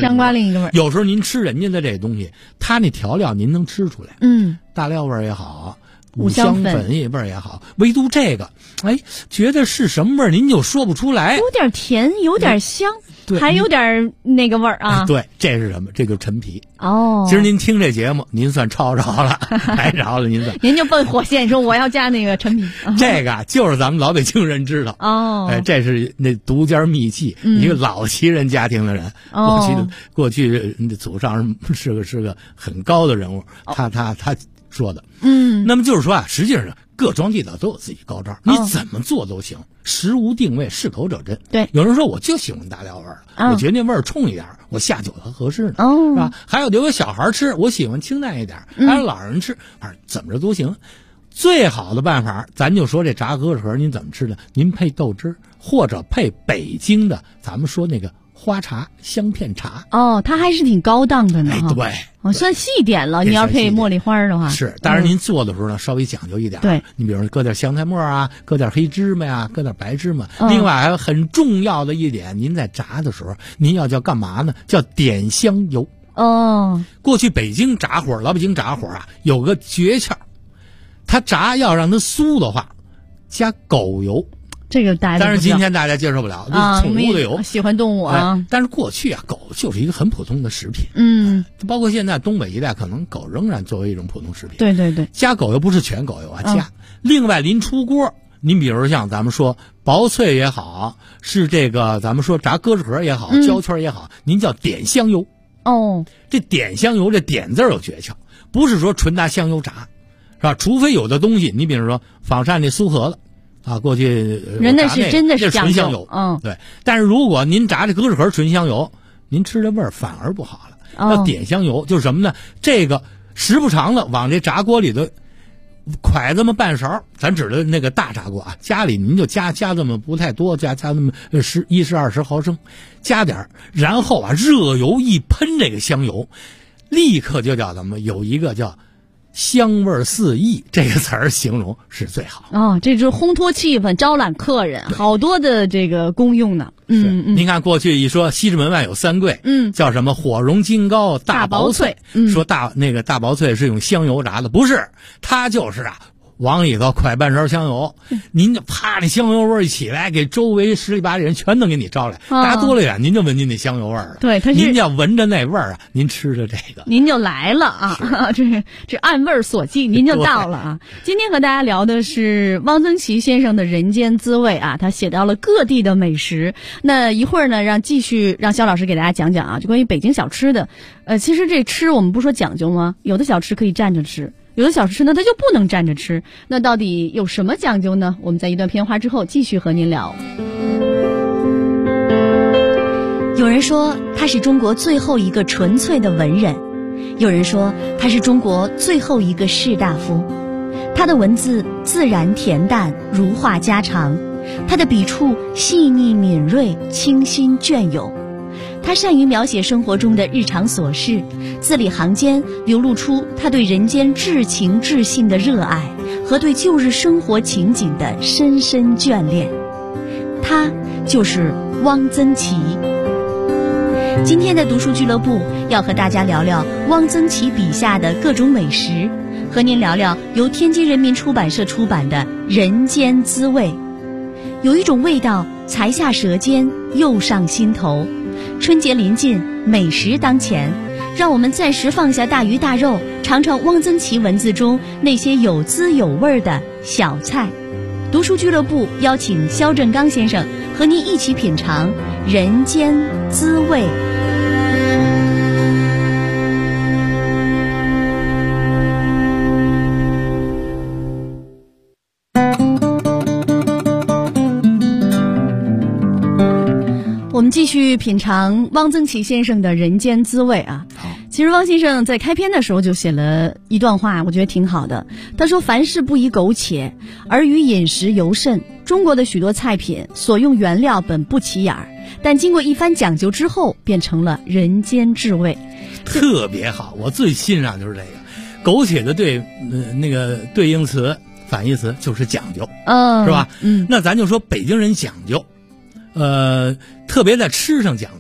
香瓜另一个味儿。 有时候您吃人家的这东西，他那调料您能吃出来，大料味儿也好，五香粉也味儿也好，唯独这个，觉得是什么味儿您就说不出来， 有点甜，有点香。还有点那个味儿啊！ 对，这是什么？这就是陈皮哦。 其实您听这节目，您算抄着了，挨着了，您算。 您就奔火线说我要加那个陈皮。 这个就是咱们老北京人知道哦。这是那独家秘技，一个老旗人家庭的人，过去祖上是个很高的人物，他说的。那么就是说啊，实际上各庄地道都有自己高招，你怎么做都行。食无定位，适口者真。 对， 有人说我就喜欢大料味儿，我觉得那味儿冲一点，我下酒它合适呢，是吧？还有有小孩吃，我喜欢清淡一点，还有老人吃，怎么着都行。最好的办法，咱就说这炸鸽子壳，您怎么吃的？您配豆汁，或者配北京的，咱们说那个花茶、香片茶。 哦，它还是挺高档的呢。 对， 算细点了。你要配茉莉花的话， 是。当然您做的时候呢，稍微讲究一点。 对， 你比如说搁点香菜末啊，搁点黑芝麻呀，搁点白芝麻。另外还有很重要的一点，您在炸的时候，您要叫干嘛呢？叫点香油。 哦， 过去北京炸火，老北京炸火啊，有个诀窍，它炸要让它酥的话，加狗油。这个大家，但是今天大家接受不了，宠物的油， 喜欢动物啊。 但是过去啊，狗就是一个很普通的食品。包括现在东北一带，可能狗仍然作为一种普通食品。 对对对， 加狗油不是全狗油啊，加。另外，临出锅，您比如像咱们说薄脆也好，是这个咱们说炸鸽子壳也好，焦圈也好，您叫点香油。 哦， 这点香油这点字有诀窍，不是说纯拿香油炸，是吧？除非有的东西，你比如说仿膳那酥盒子。过去人那是真的是纯香油，对。但是如果您炸这鸽子壳纯香油，您吃的味儿反而不好了。要点香油就是什么呢？这个时不常的往这炸锅里头蒯这么半勺，咱指的那个大炸锅啊，家里您就加这么不太多，加那么10-20毫升，加点，然后热油一喷这个香油，立刻就叫咱们有一个叫。香味四溢这个词儿形容是最好这就是烘托气氛，招揽客人，好多的这个功用呢。 您看过去一说西直门外有三桂，叫什么火溶金糕大薄脆，说大薄脆是用香油炸的，不是，它就是往里头蒯半勺香油，您就啪，那香油味一起来，给周围10里8里人全能给你招来。大家多了远，您就闻见那香油味了。 对， 您要闻着那味儿您吃着这个， 您就来了啊！这按味儿所记，您就到了啊！今天和大家聊的是汪曾祺先生的人间滋味啊，他写到了各地的美食。那一会儿呢，继续让肖老师给大家讲讲就关于北京小吃的。其实这吃我们不说讲究吗？有的小吃可以站着吃。有的小吃呢，它就不能站着吃。那到底有什么讲究呢？我们在一段片花之后继续和您聊。 有人说他是中国最后一个纯粹的文人，有人说他是中国最后一个士大夫。他的文字自然恬淡，如话家常；他的笔触细腻敏锐，清新隽永。他善于描写生活中的日常琐事，字里行间流露出他对人间至情至性的热爱和对旧日生活情景的深深眷恋。他就是汪曾祺。今天的读书俱乐部要和大家聊聊汪曾祺笔下的各种美食，和您聊聊由天津人民出版社出版的《人间滋味》。有一种味道才下舌尖，又上心头。春节临近，美食当前，让我们暂时放下大鱼大肉，尝尝汪曾祺文字中那些有滋有味的小菜。读书俱乐部邀请肖振刚先生和您一起品尝人间滋味。 我们继续品尝汪曾祺先生的人间滋味啊。其实汪先生在开篇的时候就写了一段话，我觉得挺好的。他说，凡事不宜苟且，而于饮食尤甚。中国的许多菜品所用原料本不起眼儿，但经过一番讲究之后，便成了人间至味。 特别好，我最欣赏就是这个苟且的那个对应词反义词就是讲究，是吧？那咱就说北京人讲究，特别在吃上讲究。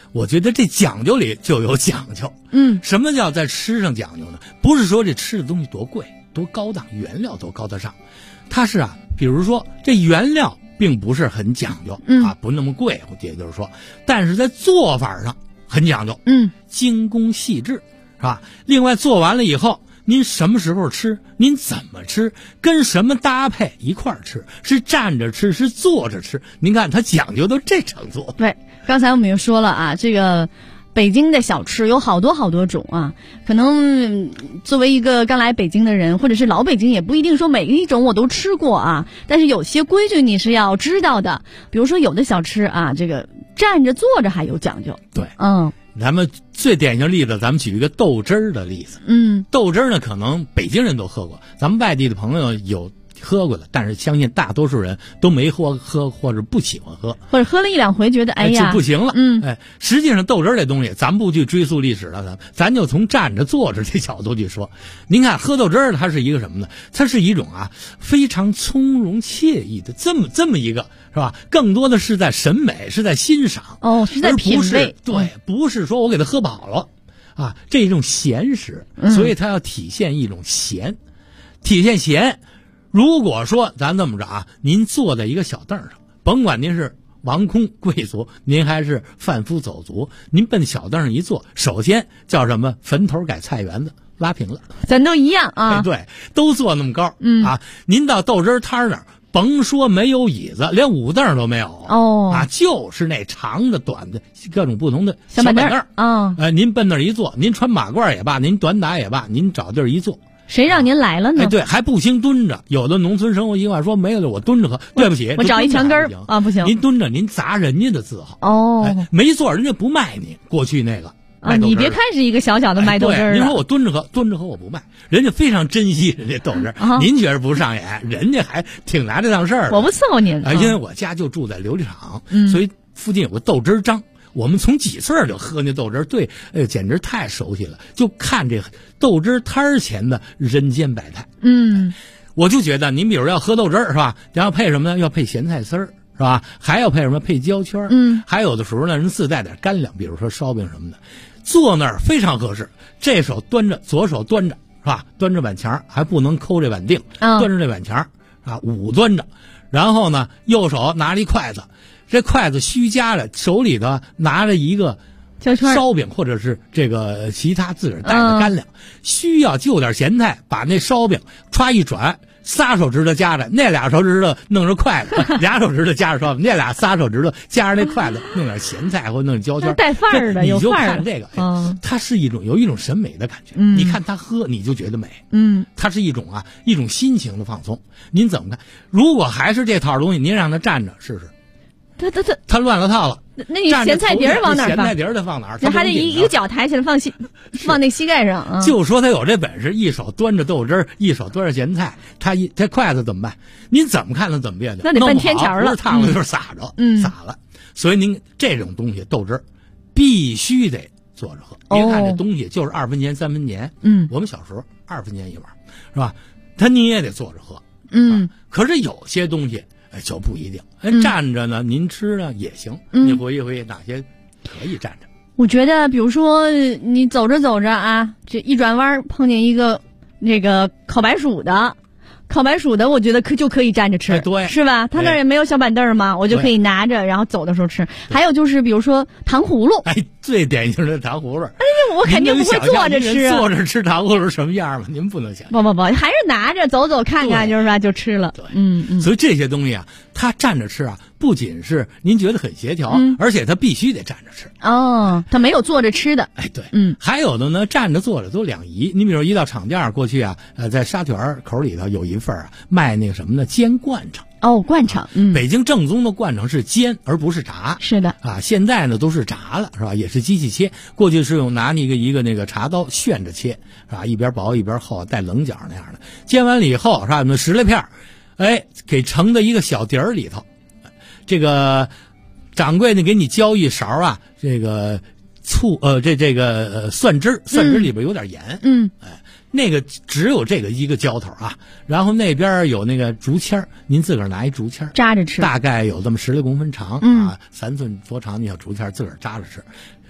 我觉得这讲究里就有讲究。什么叫在吃上讲究呢？不是说这吃的东西多贵多高档，原料多高大上，它是啊，比如说这原料并不是很讲究啊，不那么贵，也就是说，但是在做法上很讲究，精工细致，是吧？另外做完了以后，您什么时候吃，您怎么吃，跟什么搭配一块儿吃，是站着吃，是坐着吃，您看它讲究到这程度。 对，刚才我们也说了啊，这个北京的小吃有好多种啊，可能作为一个刚来北京的人，或者是老北京，也不一定说每一种我都吃过啊，但是有些规矩你是要知道的。比如说有的小吃啊，这个站着坐着还有讲究。 对，咱们最典型的例子，咱们举一个豆汁儿的例子。豆汁儿呢，可能北京人都喝过，咱们外地的朋友有喝过的，但是相信大多数人都没喝或者不喜欢喝， 或者喝了一两回觉得哎呀就不行了。实际上豆汁儿这东西咱不去追溯历史了，咱就从站着坐着这角度去说。您看喝豆汁儿它是一个什么呢？它是一种啊非常从容惬意的这么一个，是吧？更多的是在审美，是在欣赏， 是在品味。 对，不是说我给它喝饱了啊，这种闲食，所以它要体现一种闲，体现闲。如果说咱这么着啊，您坐在一个小凳上，甭管您是王公贵族，您还是贩夫走卒，您奔小凳上一坐，首先叫什么坟头改菜园子，拉平了， 咱都一样啊。 对，都坐那么高。啊，您到豆汁摊那儿，甭说没有椅子，连五凳都没有啊，就是那长的短的各种不同的小板凳啊。 您奔那儿一坐，您穿马褂也罢，您短打也罢，您找地儿一坐。 谁让您来了呢？ 对，还不兴蹲着。有的农村生活习惯说没有了，我蹲着喝。对不起， 我找一墙根儿啊，不行。 您蹲着，您砸人家的字号。没错，人家不卖你。过去那个啊，你别看是一个小小的卖豆汁儿。 您说我蹲着喝我不卖，人家非常珍惜人家豆汁儿。您觉得不上眼，人家还挺拿这当事儿。 我不伺候您因为我家就住在琉璃厂，所以附近有个豆汁张。我们从几岁就喝那豆汁儿，对，简直太熟悉了。就看这豆汁摊前的人间百态。我就觉得您比如要喝豆汁儿是吧？然后配什么呢？要配咸菜丝儿是吧？还要配什么？配焦圈。还有的时候呢，人自带点干粮，比如说烧饼什么的。坐那儿非常合适，这手端着，左手端着是吧？端着碗墙，还不能抠这碗锭，端着这碗墙啊，捂端着，然后呢，右手拿着一筷子。这筷子虚夹着，手里头拿着一个烧饼或者是这个其他自个儿带的干粮，需要就点咸菜，把那烧饼歘一转，仨手指头夹着，那俩手指头弄着筷子，俩手指头夹着烧饼，那仨手指头夹着那筷子，弄点咸菜或弄点焦圈， 带范儿的， 你就看这个，它是有一种审美的感觉。你看他喝，你就觉得美。它是一种心情的放松。您怎么看？如果还是这套东西，您让他站着试试。他乱了套了。 那你咸菜碟往哪儿放？ 咸菜碟得放哪儿？ 那还得一个脚抬起来放那膝盖上啊。 就说他有这本事，一手端着豆汁儿，一手端着咸菜，这筷子怎么办？您怎么看他怎么别扭？ 那得奔天桥了， 不是烫了就是撒着，撒了。所以您这种东西豆汁儿必须得坐着喝。别看这东西就是2分钱3分钱，我们小时候2分钱一碗，是吧？你也得坐着喝，可是有些东西。就不一定，站着呢，您吃呢也行。你回忆回忆哪些可以站着？ 我觉得，比如说你走着走着啊，这一转弯碰见一个那个烤白薯的，我觉得就可以站着吃， 对， 是吧？他那儿也没有小板凳嘛，我就可以拿着，然后走的时候吃。还有就是，比如说糖葫芦， 最典型的糖葫芦。 我肯定不会坐着吃， 坐着吃糖葫芦什么样吗？您不能想。 不，还是拿着走走看看，就是吧，就吃了。 对，所以这些东西啊，它站着吃啊，不仅是您觉得很协调，而且它必须得站着吃。 它没有坐着吃的。 对，还有的呢，站着坐着都两宜。你比如一到厂家，过去啊，在沙田口里头有一份啊，卖那个什么呢？煎灌肠。 灌肠， 北京正宗的灌肠是煎而不是炸。 是的啊，现在呢都是炸了，是吧？也是机器切。过去是用拿一个那个茶刀旋着切，是吧？一边薄一边厚，带棱角那样的。煎完了以后，是吧？那石榴片给盛到一个小碟儿里头。这个掌柜呢给你浇一勺啊，这个醋这个蒜汁里边有点盐。那个只有这个一个浇头啊，然后那边有那个竹签，您自个儿拿一竹签扎着吃， 大概有这么16公分长啊，3寸多长，你小竹签自个儿扎着吃。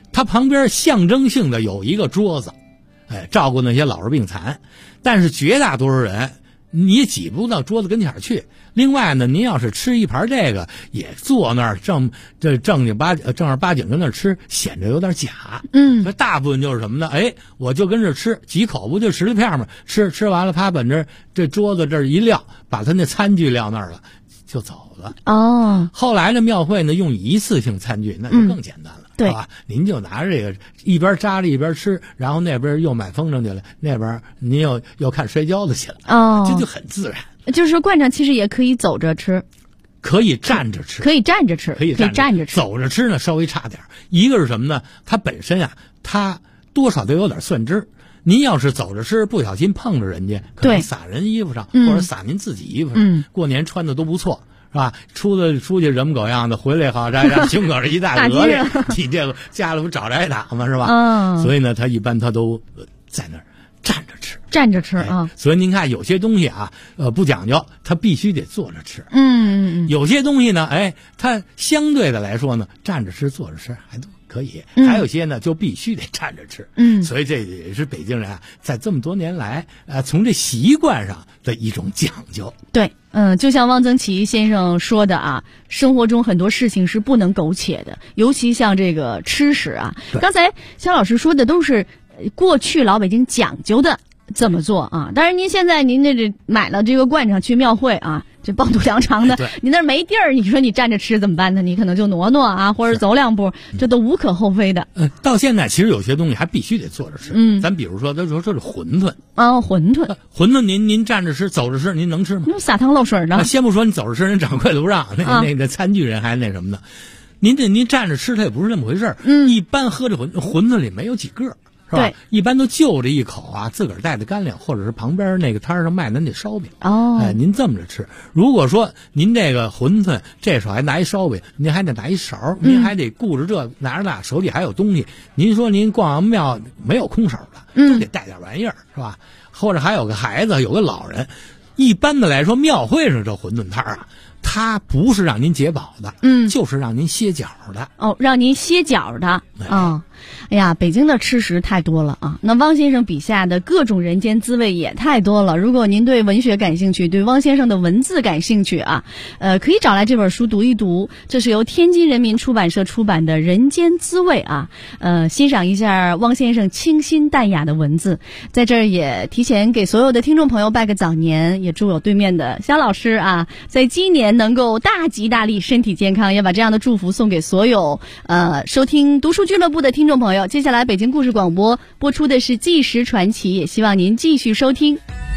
它旁边象征性的有一个桌子，照顾那些老弱病残。但是绝大多数人你也挤不到桌子跟前去。另外呢，您要是吃一盘这个，也坐那儿正儿八经跟那儿吃，显得有点假。所以大部分就是什么呢？我就跟这吃几口，不就10片吗？吃完了，啪把这桌子这一撂，把他那餐具撂那儿了，就走了。后来呢，庙会呢用一次性餐具，那就更简单了。 对吧？您就拿着这个一边扎着一边吃，然后那边又买风筝去了，那边您又看摔跤的去了。这就很自然。 就是说灌肠其实也可以走着吃， 可以站着吃， 可以站着吃，可以站着吃。 走着吃呢稍微差点。一个是什么呢？它本身啊，它多少都有点蒜汁。您要是走着吃，不小心碰着人家，可能撒人衣服上，或者撒您自己衣服上。过年穿的都不错。是吧？出去人模狗样的，回来好让胸口上一大鹅脸，你这个家里不找着挨打吗？是吧？所以呢，他一般他都在那儿站着吃啊。所以您看，有些东西啊，不讲究，他必须得坐着吃。有些东西呢，它相对的来说呢，站着吃、坐着吃还都可以。还有些呢，就必须得站着吃。所以这也是北京人啊，在这么多年来，从这习惯上的一种讲究。 对。就像汪曾祺先生说的啊，生活中很多事情是不能苟且的，尤其像这个吃食啊。刚才肖老师说的都是过去老北京讲究的这么做啊。当然您现在您这买了这个灌肠去庙会啊，这暴肚量肠的，你那没地儿，你说你站着吃怎么办呢？你可能就挪挪啊，或者走2步，这都无可厚非的。 到现在其实有些东西还必须得坐着吃。咱比如说，他说这是馄饨。馄饨您站着吃、走着吃，您能吃吗？ 洒汤漏水呢。 先不说你走着吃，人掌柜的不让，那餐具人还那什么呢？您站着吃，它也不是那么回事。一般喝这馄饨里没有几个。是吧？一般都就着一口啊，自个儿带的干粮，或者是旁边那个摊上卖的那烧饼。您这么着吃。如果说您这个馄饨这手还拿一烧饼，您还得拿一勺，您还得顾着这拿着那手里还有东西。您说您逛完庙没有空手的，就得带点玩意儿，是吧？或者还有个孩子，有个老人。一般的来说，庙会上这馄饨摊啊，它不是让您解饱的，就是让您歇脚的。 让您歇脚的。哎呀，北京的吃食太多了啊！那汪先生笔下的各种人间滋味也太多了。如果您对文学感兴趣，对汪先生的文字感兴趣啊，可以找来这本书读一读。这是由天津人民出版社出版的《人间滋味》啊，欣赏一下汪先生清新淡雅的文字。在这儿也提前给所有的听众朋友拜个早年，也祝我对面的肖老师啊，在今年能够大吉大利，身体健康，也把这样的祝福送给所有收听读书俱乐部的听众朋友。接下来北京故事广播播出的是《纪实传奇》，也希望您继续收听。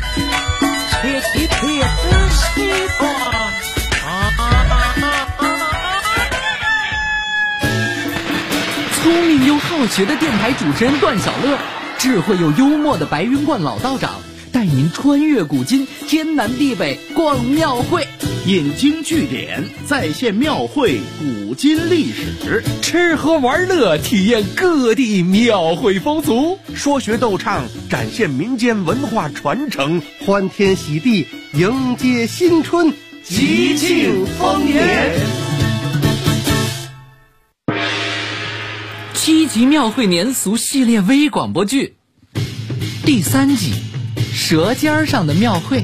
聪明又好学的电台主持人段小乐，智慧又幽默的白云观老道长，带您穿越古今，天南地北逛庙会， 引经据典，再现庙会古今历史， 吃喝玩乐，体验各地庙会风俗， 说学逗唱，展现民间文化传承，欢天喜地，迎接新春，吉庆丰年。 7集庙会年俗系列微广播剧第3集，舌尖上的庙会。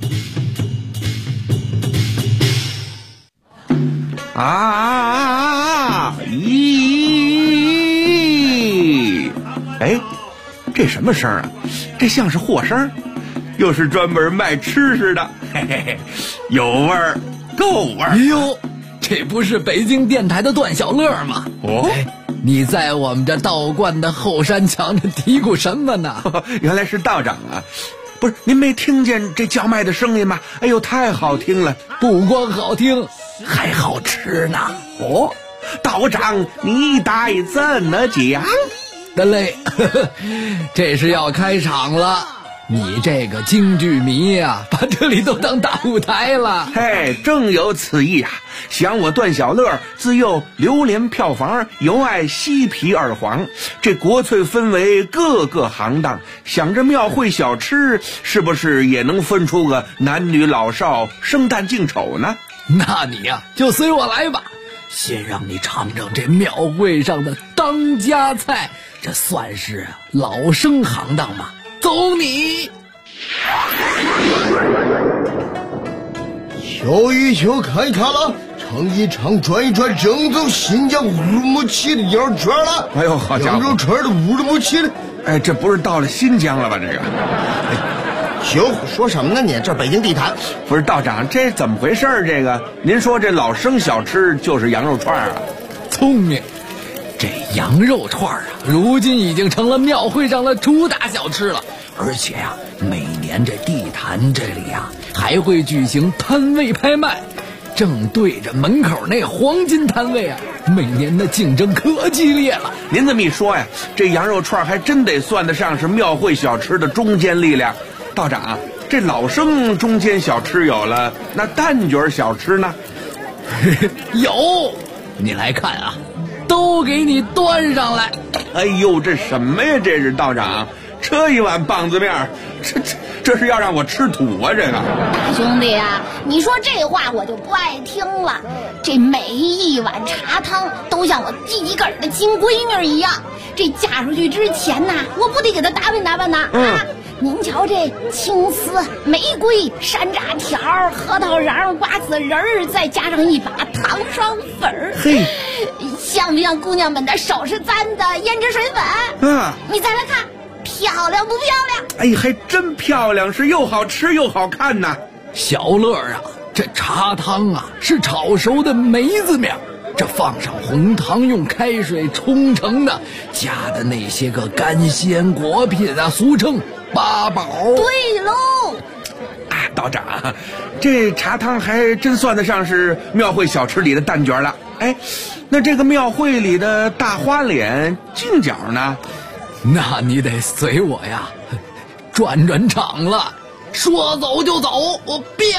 咦！哎，这什么声啊？这像是货声，又是专门卖吃食的，嘿嘿嘿，有味儿，够味儿。 哟，这不是北京电台的段小乐吗？你在我们这道观的后山墙上嘀咕什么呢？ 原来是道长啊！不是，您没听见这叫卖的声音吗？哎呦，太好听了！ 不光好听，还好吃呢。 道长，你待怎么讲？ 得嘞，这是要开场了。你这个京剧迷呀，把这里都当大舞台了。 嘿，正有此意啊！想我段小乐自幼流连票房，尤爱西皮二黄，这国粹分为各个行当，想着庙会小吃是不是也能分出个男女老少生旦净丑呢？ 那你呀，就随我来吧。 先让你尝尝这庙会上的当家菜，这算是老生行当吧。走你！ 瞧一瞧，看一看了，尝一尝，转一转，正宗新疆乌鲁木齐的羊肉串了。 哎呦，好家伙， 羊肉串的乌鲁木齐的。 哎，这不是到了新疆了吧？这个。 行，说什么呢你？这北京地坛。 不是道长，这怎么回事？这个，您说这老生小吃就是羊肉串啊？ 聪明，这羊肉串啊，如今已经成了庙会上的主打小吃了。而且呀，每年这地坛这里啊，还会举行摊位拍卖，正对着门口那黄金摊位啊，每年的竞争可激烈了。 您这么一说呀，这羊肉串还真得算得上是庙会小吃的中坚力量。道长，这老生中间小吃有了，那蛋卷小吃呢？ 有，你来看啊，都给你端上来。 哎呦，这什么呀？这是道长，这一碗棒子面，这是要让我吃土啊！这个大兄弟啊，你说这话我就不爱听了。这每一碗茶汤都像我第一个的亲闺女一样，这嫁出去之前呐，我不得给她打扮打扮呐啊！您瞧这青丝、玫瑰、山楂条、核桃瓤、瓜子仁儿，再加上一把糖霜粉儿， 嘿， 像不像姑娘们的手是簪的胭脂水粉？你再来看，漂亮不漂亮？ 哎，还真漂亮，是又好吃又好看呐。 小乐啊，这茶汤啊是炒熟的梅子面，这放上红糖，用开水冲成的，加的那些个干鲜果品啊，俗称八宝。 对喽， 啊，道长，这茶汤还真算得上是庙会小吃里的蛋卷了。哎，那这个庙会里的大花脸净角呢？ 那你得随我呀，转转场了。说走就走，我变。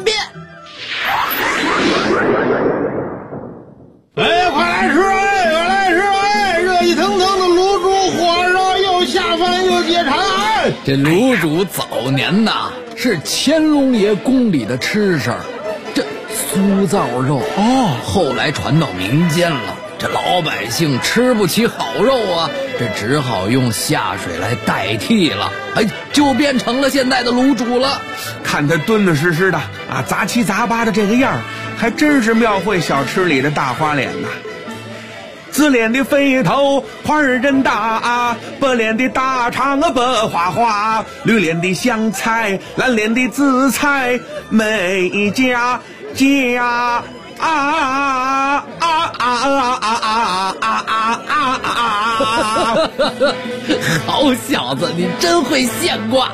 哎，快来吃！哎，快来吃！哎，热气腾腾的卤煮，火烧又下饭又解馋。哎， 这卤煮早年呐是乾隆爷宫里的吃食，这酥造肉后来传到民间了。这老百姓吃不起好肉啊，这只好用下水来代替了，哎，就变成了现在的卤煮了。 看他敦敦实实的啊，杂七杂八的这个样，还真是庙会小吃里的大花脸呐。紫脸的肥头花儿真大，白脸的大肠啊白花花，绿脸的香菜，蓝脸的紫菜，每家好小子，你真会现挂。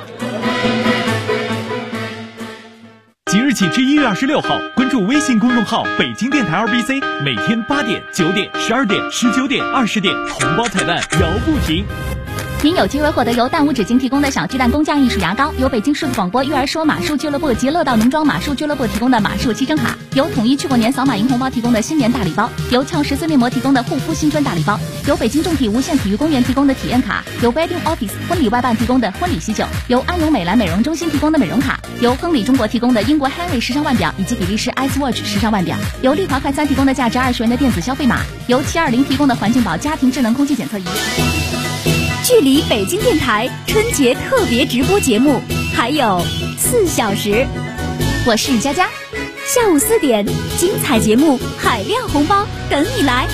即日起至1月26号，关注微信公众号北京电台 RBC， 每天8点、9点、12点、19点、20点，红包彩蛋摇不停。 您有机会获得由蛋屋纸巾提供的小巨蛋工匠艺术牙膏，由北京数字广播育儿说马术俱乐部及乐道农庄马术俱乐部提供的马术7张卡，由统一去过年扫码赢红包提供的新年大礼包，由俏14面膜提供的护肤新春大礼包，由北京众体无限体育公园提供的体验卡，由 Wedding Office 婚礼外办提供的婚礼喜酒，由安永美兰美容中心提供的美容卡，由亨利中国提供的英国 Henry 时尚腕表以及比利时 Ice Watch 时尚腕表，由丽华快餐提供的价值20元的电子消费码，由720提供的环境宝家庭智能空气检测仪。 距离北京电台春节特别直播节目还有4小时，我是佳佳，下午4点精彩节目海量红包等你来。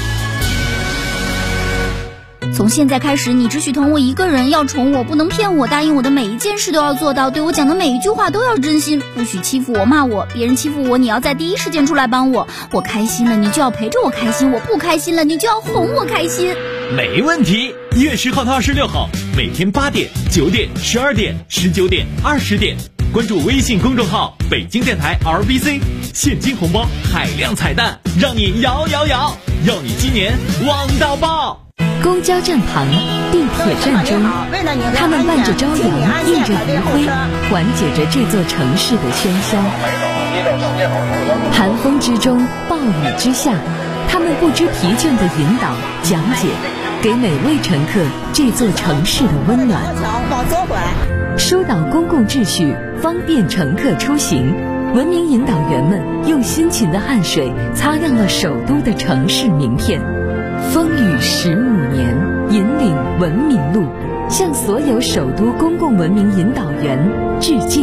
从现在开始，你只许疼我一个人，要宠我，不能骗我，答应我的每一件事都要做到，对我讲的每一句话都要真心，不许欺负我骂我，别人欺负我你要在第一时间出来帮我，我开心了你就要陪着我开心，我不开心了你就要哄我开心。 没问题，1月10号到26号，每天8点、9点、12点、19点、20点，关注微信公众号北京电台 RBC， 现金红包海量彩蛋，让你摇，要你今年旺到爆。 公交站旁，地铁站中，他们伴着朝阳，映着余晖，缓解着这座城市的喧嚣。寒风之中，暴雨之下，他们不知疲倦地引导、讲解，给每位乘客这座城市的温暖。疏导公共秩序，方便乘客出行。 文明引导员们用辛勤的汗水擦亮了首都的城市名片。风雨15年，引领文明路，向所有首都公共文明引导员致敬。